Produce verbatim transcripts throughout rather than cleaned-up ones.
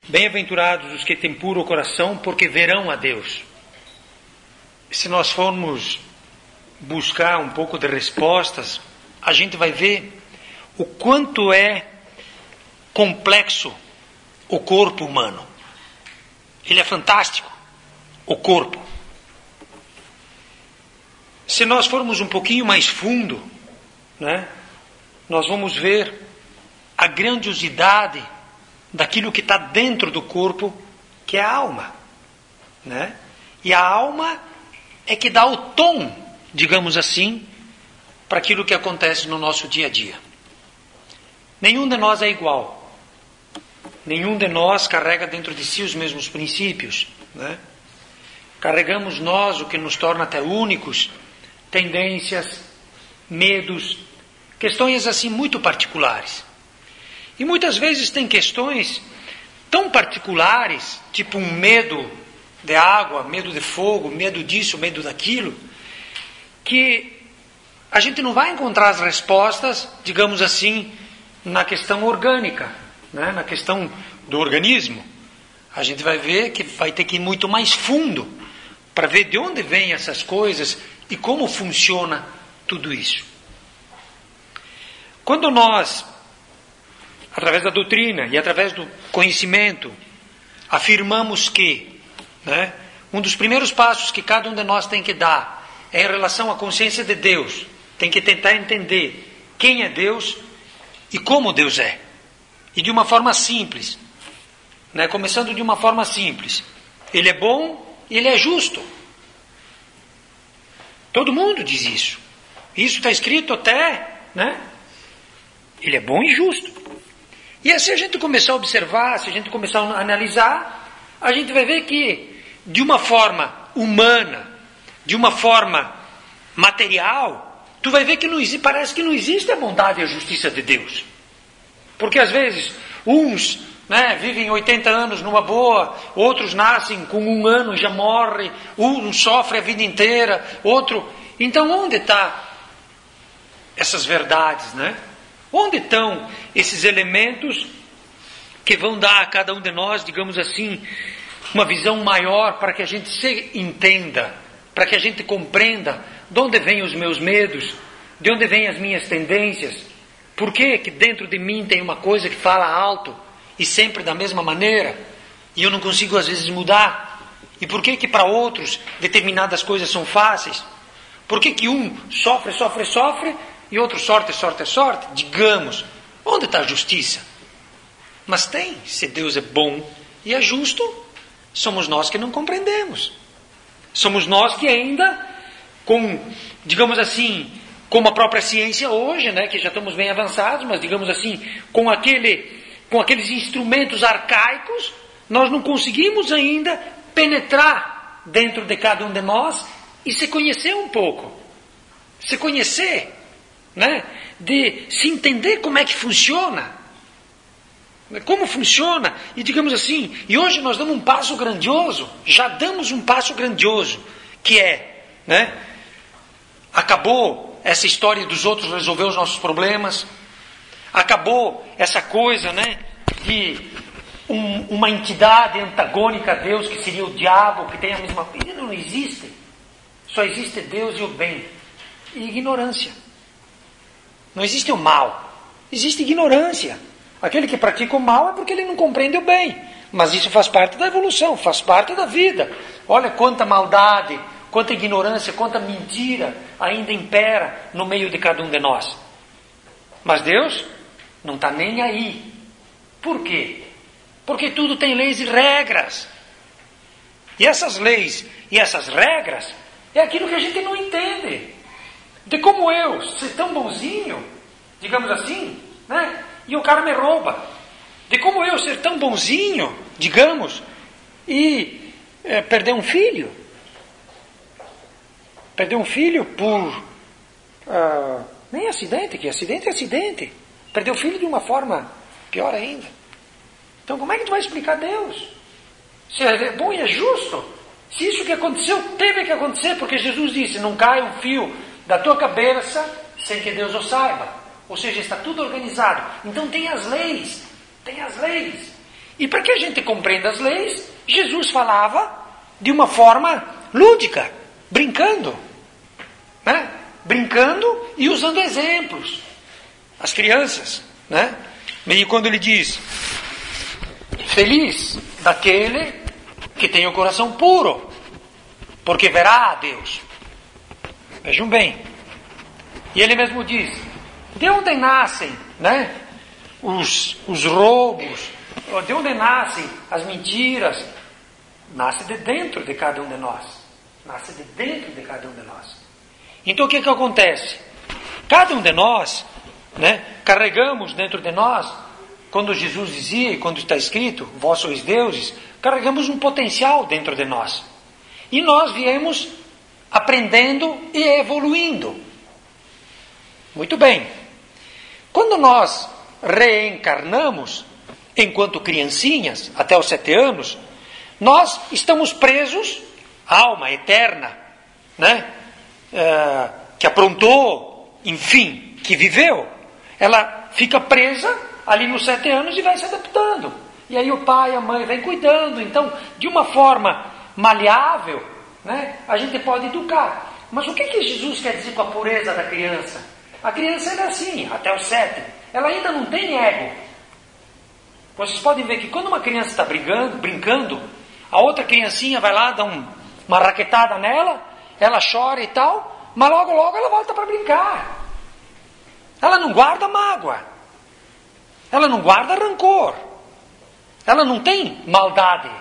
Bem-aventurados os que têm puro coração, porque verão a Deus. Se nós formos buscar um pouco de respostas, a gente vai ver o quanto é complexo o corpo humano. Ele é fantástico, o corpo. Se nós formos um pouquinho mais fundo, né, nós vamos ver a grandiosidade daquilo que está dentro do corpo, que é a alma, né? E a alma é que dá o tom, digamos assim, para aquilo que acontece no nosso dia a dia. Nenhum de nós é igual. Nenhum de nós carrega dentro de si os mesmos princípios, né? Carregamos nós o que nos torna até únicos, tendências, medos, questões assim muito particulares. E muitas vezes tem questões tão particulares, tipo um medo de água, medo de fogo, medo disso, medo daquilo, que a gente não vai encontrar as respostas, digamos assim, na questão orgânica, né? Na questão do organismo. A gente vai ver que vai ter que ir muito mais fundo para ver de onde vêm essas coisas e como funciona tudo isso. Quando nós, através da doutrina e através do conhecimento, afirmamos que, né, um dos primeiros passos que cada um de nós tem que dar é em relação à consciência de Deus. Tem que tentar entender quem é Deus e como Deus é. E de uma forma simples, né, começando de uma forma simples. Ele é bom e ele é justo. Todo mundo diz isso. Isso está escrito até, né? Ele é bom e justo. E se a gente começar a observar, se a gente começar a analisar, a gente vai ver que, de uma forma humana, de uma forma material, tu vai ver que não existe, parece que não existe a bondade e a justiça de Deus. Porque às vezes, uns, né, vivem oitenta anos numa boa, outros nascem com um ano e já morrem, um sofre a vida inteira, outro... Então onde estão essas verdades, né? Onde estão esses elementos que vão dar a cada um de nós, digamos assim, uma visão maior para que a gente se entenda, para que a gente compreenda de onde vêm os meus medos, de onde vêm as minhas tendências, por que que dentro de mim tem uma coisa que fala alto e sempre da mesma maneira e eu não consigo às vezes mudar, e por que que para outros determinadas coisas são fáceis, por que que um sofre, sofre, sofre e outro sorte, sorte, sorte, digamos, onde está a justiça? Mas tem, se Deus é bom e é justo, somos nós que não compreendemos. Somos nós que ainda, com, digamos assim, como a própria ciência hoje, né, que já estamos bem avançados, mas digamos assim, com, aquele, com aqueles instrumentos arcaicos, nós não conseguimos ainda penetrar dentro de cada um de nós e se conhecer um pouco. Se conhecer, né? De se entender como é que funciona, como funciona, e digamos assim, e hoje nós damos um passo grandioso, já damos um passo grandioso, que é, né? Acabou essa história dos outros resolver os nossos problemas, acabou essa coisa, né, de um, uma entidade antagônica a Deus, que seria o diabo, que tem a mesma coisa. Não existe, só existe Deus e o bem, e ignorância. Não existe o mal, existe ignorância. Aquele que pratica o mal é porque ele não compreende o bem. Mas isso faz parte da evolução, faz parte da vida. Olha quanta maldade, quanta ignorância, quanta mentira ainda impera no meio de cada um de nós. Mas Deus não está nem aí. Por quê? Porque tudo tem leis e regras. E essas leis e essas regras é aquilo que a gente não entende. De como eu ser tão bonzinho, digamos assim, né? E o cara me rouba. De como eu ser tão bonzinho, digamos, e é, perder um filho. Perder um filho por... Uh, nem acidente, que acidente é acidente. Perder o filho de uma forma pior ainda. Então como é que tu vai explicar Deus? Se é bom e é justo. Se isso que aconteceu teve que acontecer, porque Jesus disse, não cai um fio da tua cabeça sem que Deus o saiba. Ou seja, está tudo organizado. Então tem as leis. Tem as leis. E para que a gente compreenda as leis, Jesus falava de uma forma lúdica, brincando, né? Brincando e usando exemplos. As crianças, né? E quando ele diz, feliz daquele que tem o coração puro, porque verá a Deus. Vejam bem. E ele mesmo diz, de onde nascem, né? Os, os roubos, de onde nascem as mentiras? Nasce de dentro de cada um de nós. Nasce de dentro de cada um de nós. Então o que que acontece? Cada um de nós, né, carregamos dentro de nós, quando Jesus dizia, e quando está escrito, vós sois deuses, carregamos um potencial dentro de nós. E nós viemos aprendendo e evoluindo. Muito bem. Quando nós reencarnamos, enquanto criancinhas, até os sete anos, nós estamos presos, alma eterna, né? Uh, que aprontou, enfim, que viveu, ela fica presa ali nos sete anos e vai se adaptando. E aí o pai e a mãe vêm cuidando. Então, de uma forma maleável, né, a gente pode educar. Mas o que, que Jesus quer dizer com a pureza da criança? A criança é assim, até os sete. Ela ainda não tem ego. Vocês podem ver que quando uma criança está brincando, brincando, a outra criancinha vai lá, dá um, uma raquetada nela, ela chora e tal, mas logo logo ela volta para brincar. Ela não guarda mágoa. Ela não guarda rancor. Ela não tem maldade.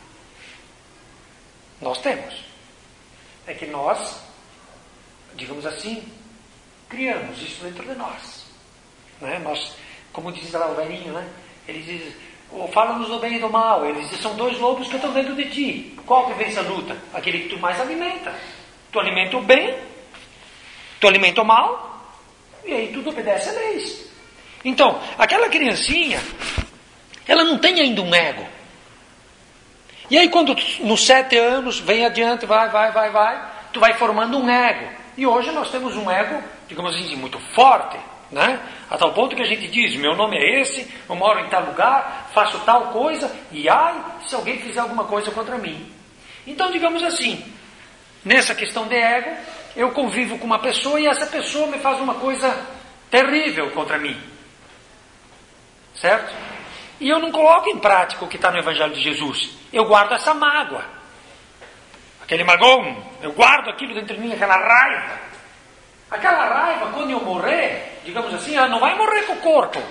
Nós temos. É que nós, digamos assim, criamos isso dentro de nós. Né? Nós, como diz lá o velhinho, né? Ele diz, oh, fala-nos do bem e do mal. Ele diz, são dois lobos que estão dentro de ti. Qual que vence a luta? Aquele que tu mais alimenta. Tu alimenta o bem, tu alimenta o mal, e aí tudo obedece a leis. Então, aquela criancinha, ela não tem ainda um ego. E aí quando nos sete anos, vem adiante, vai, vai, vai, vai, tu vai formando um ego. E hoje nós temos um ego, digamos assim, muito forte, né? A tal ponto que a gente diz, meu nome é esse, eu moro em tal lugar, faço tal coisa, e ai, se alguém fizer alguma coisa contra mim. Então, digamos assim, nessa questão de ego, eu convivo com uma pessoa e essa pessoa me faz uma coisa terrível contra mim. Certo? E eu não coloco em prática o que está no Evangelho de Jesus. Eu guardo essa mágoa. Aquele magão, eu guardo aquilo dentro de mim, aquela raiva. Aquela raiva, quando eu morrer, digamos assim, ela não vai morrer com o corpo.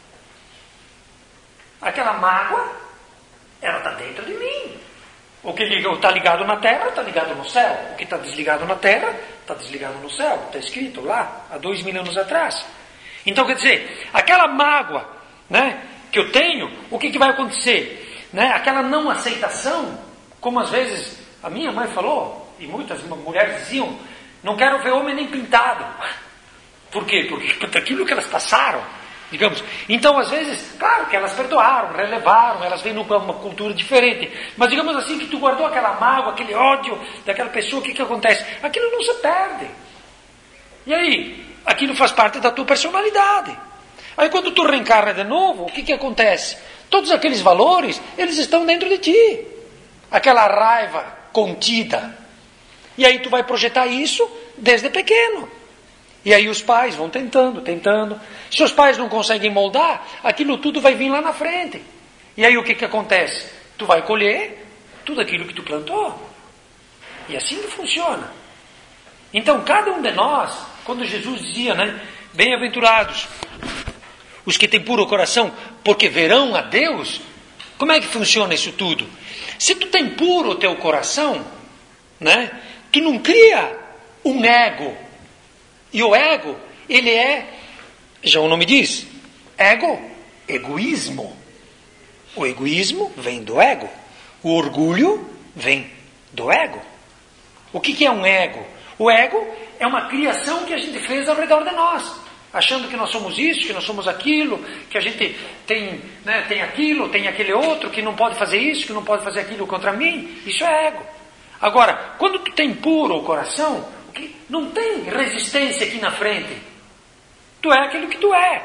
Aquela mágoa, ela está dentro de mim. O que está ligado na terra, está ligado no céu. O que está desligado na terra, está desligado no céu. Está escrito lá, há dois mil anos atrás. Então, quer dizer, aquela mágoa, né, que eu tenho, o que, que vai acontecer? Né? Aquela não aceitação, como às vezes a minha mãe falou, e muitas mulheres diziam, não quero ver homem nem pintado. Por quê? Porque por aquilo que elas passaram, digamos. Então, às vezes, claro que elas perdoaram, relevaram, elas vêm numa uma cultura diferente. Mas digamos assim, que tu guardou aquela mágoa, aquele ódio daquela pessoa, o que, que acontece? Aquilo não se perde. E aí, aquilo faz parte da tua personalidade. Aí quando tu reencarna de novo, o que, que acontece? Todos aqueles valores, eles estão dentro de ti. Aquela raiva contida. E aí tu vai projetar isso desde pequeno. E aí os pais vão tentando, tentando. Se os pais não conseguem moldar, aquilo tudo vai vir lá na frente. E aí o que, que acontece? Tu vai colher tudo aquilo que tu plantou. E assim que funciona. Então cada um de nós, quando Jesus dizia, né, bem-aventurados os que têm puro coração, porque verão a Deus. Como é que funciona isso tudo? Se tu tem puro o teu coração, né, tu não cria um ego. E o ego, ele é, já o nome diz, ego, egoísmo. O egoísmo vem do ego. O orgulho vem do ego. O que, que é um ego? O ego é uma criação que a gente fez ao redor de nós. Achando que nós somos isso, que nós somos aquilo, que a gente tem, né, tem aquilo, tem aquele outro, que não pode fazer isso, que não pode fazer aquilo contra mim. Isso é ego. Agora, quando tu tem puro o coração, não tem resistência aqui na frente. Tu é aquilo que tu é.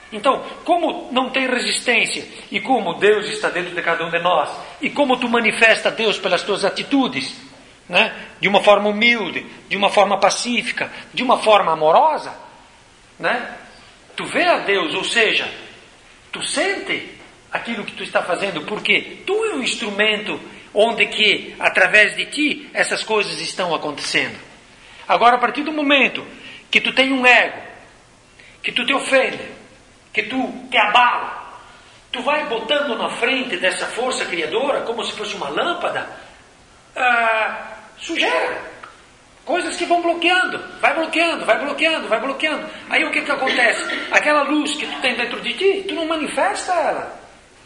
Então, como não tem resistência, e como Deus está dentro de cada um de nós, e como tu manifesta Deus pelas tuas atitudes, né? De uma forma humilde, de uma forma pacífica, de uma forma amorosa, né? Tu vê a Deus, ou seja, tu sente aquilo que tu está fazendo, porque tu é um instrumento onde que, através de ti, essas coisas estão acontecendo. Agora, a partir do momento que tu tem um ego, que tu te ofende, que tu te abala, tu vai botando na frente dessa força criadora, como se fosse uma lâmpada, ah, sujeira, coisas que vão bloqueando, vai bloqueando, vai bloqueando, vai bloqueando. Aí o que que acontece? Aquela luz que tu tem dentro de ti, tu não manifesta ela.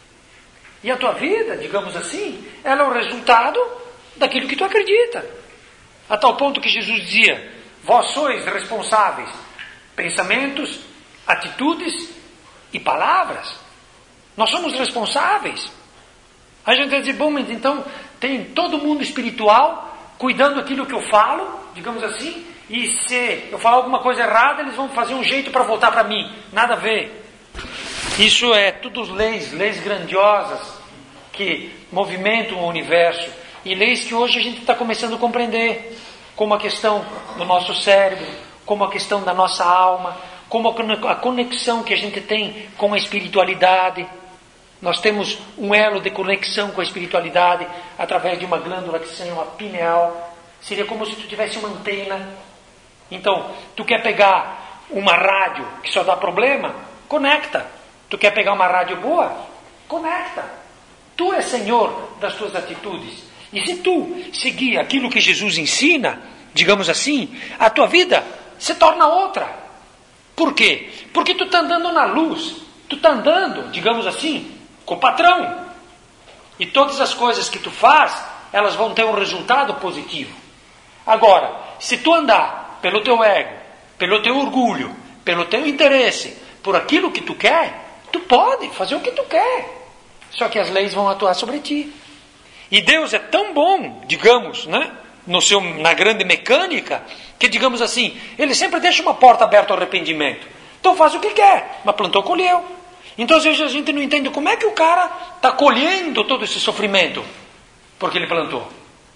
E a tua vida, digamos assim, ela é o resultado daquilo que tu acredita. A tal ponto que Jesus dizia, vós sois responsáveis, pensamentos, atitudes e palavras. Nós somos responsáveis. A gente vai dizer, bom, mas então tem todo mundo espiritual cuidando daquilo que eu falo, digamos assim, e se eu falar alguma coisa errada, eles vão fazer um jeito para voltar para mim. Nada a ver. Isso é tudo leis, leis grandiosas que movimentam o universo e leis que hoje a gente está começando a compreender, como a questão do nosso cérebro, como a questão da nossa alma, como a conexão que a gente tem com a espiritualidade. Nós temos um elo de conexão com a espiritualidade através de uma glândula que se chama pineal. Seria como se tu tivesse uma antena. Então, tu quer pegar uma rádio que só dá problema? Conecta. Tu quer pegar uma rádio boa? Conecta. Tu és senhor das tuas atitudes. E se tu seguir aquilo que Jesus ensina, digamos assim, a tua vida se torna outra. Por quê? Porque tu está andando na luz. Tu está andando, digamos assim, com o patrão. E todas as coisas que tu faz, elas vão ter um resultado positivo. Agora, se tu andar pelo teu ego, pelo teu orgulho, pelo teu interesse, por aquilo que tu quer, tu pode fazer o que tu quer. Só que as leis vão atuar sobre ti. E Deus é tão bom, digamos, né, no seu, na grande mecânica, que, digamos assim, Ele sempre deixa uma porta aberta ao arrependimento. Então faz o que quer, mas plantou, colheu. Então às vezes a gente não entende como é que o cara está colhendo todo esse sofrimento, porque ele plantou.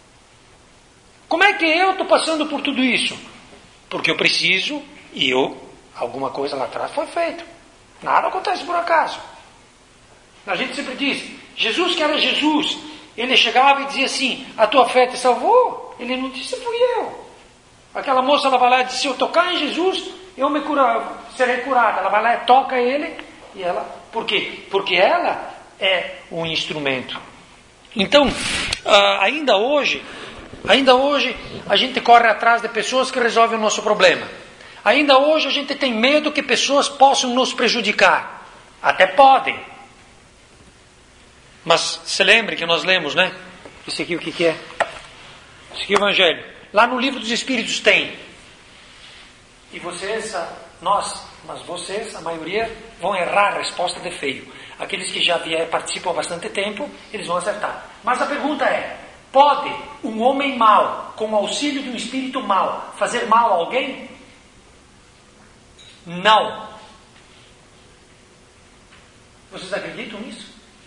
Como é que eu estou passando por tudo isso? Porque eu preciso, e eu, alguma coisa lá atrás foi feito. Nada acontece por acaso. A gente sempre diz, Jesus que era Jesus, ele chegava e dizia assim, a tua fé te salvou? Ele não disse, fui eu. Aquela moça, ela vai lá e diz, se eu tocar em Jesus, eu me curar, serei curada. Ela vai lá e toca ele, e ela, por quê? Porque ela é um instrumento. Então, ainda hoje, ainda hoje, a gente corre atrás de pessoas que resolvem o nosso problema. Ainda hoje a gente tem medo que pessoas possam nos prejudicar. Até podem. Mas se lembre que nós lemos, né? Isso aqui o que, que é? Isso aqui é o Evangelho. Lá no livro dos Espíritos tem. E vocês, nós, mas vocês, a maioria, vão errar a resposta de feio. Aqueles que já vier, participam há bastante tempo, eles vão acertar. Mas a pergunta é, pode um homem mau, com o auxílio de um espírito mau, fazer mal a alguém? Não. Vocês acreditam nisso?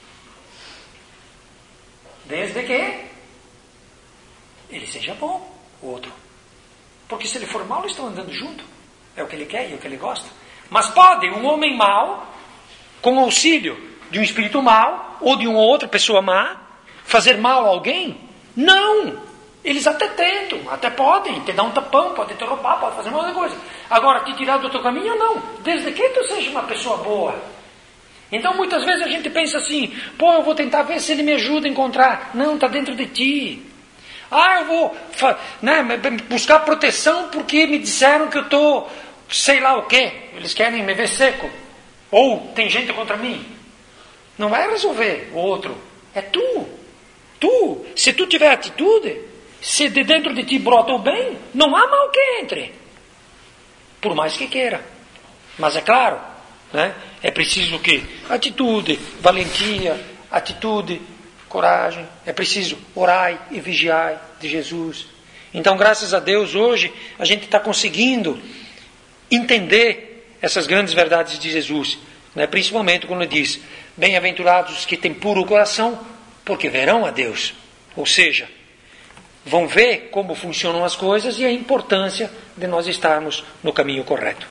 Desde que ele seja bom, o outro. Porque se ele for mau, eles estão andando junto. É o que ele quer e é o que ele gosta. Mas pode um homem mau, com auxílio de um espírito mau, ou de uma outra pessoa má, fazer mal a alguém? Não! Eles até tentam, até podem, te dar um tapão, pode te roubar, pode fazer uma outra coisa. Agora, te tirar do teu caminho, não. Desde que tu seja uma pessoa boa. Então, muitas vezes a gente pensa assim, pô, eu vou tentar ver se ele me ajuda a encontrar. Não, está dentro de ti. Ah, eu vou né, buscar proteção porque me disseram que eu estou, sei lá o quê. Eles querem me ver seco. Ou tem gente contra mim. Não vai resolver o outro. É tu. Tu. Se tu tiver atitude, se de dentro de ti brota o bem, não há mal que entre. Por mais que queira. Mas é claro, né? É preciso o quê? Atitude, valentia, atitude, coragem. É preciso orai e vigiai de Jesus. Então, graças a Deus, hoje a gente está conseguindo entender essas grandes verdades de Jesus. Né? Principalmente quando diz, bem-aventurados os que têm puro coração, porque verão a Deus. Ou seja, vão ver como funcionam as coisas e a importância de nós estarmos no caminho correto.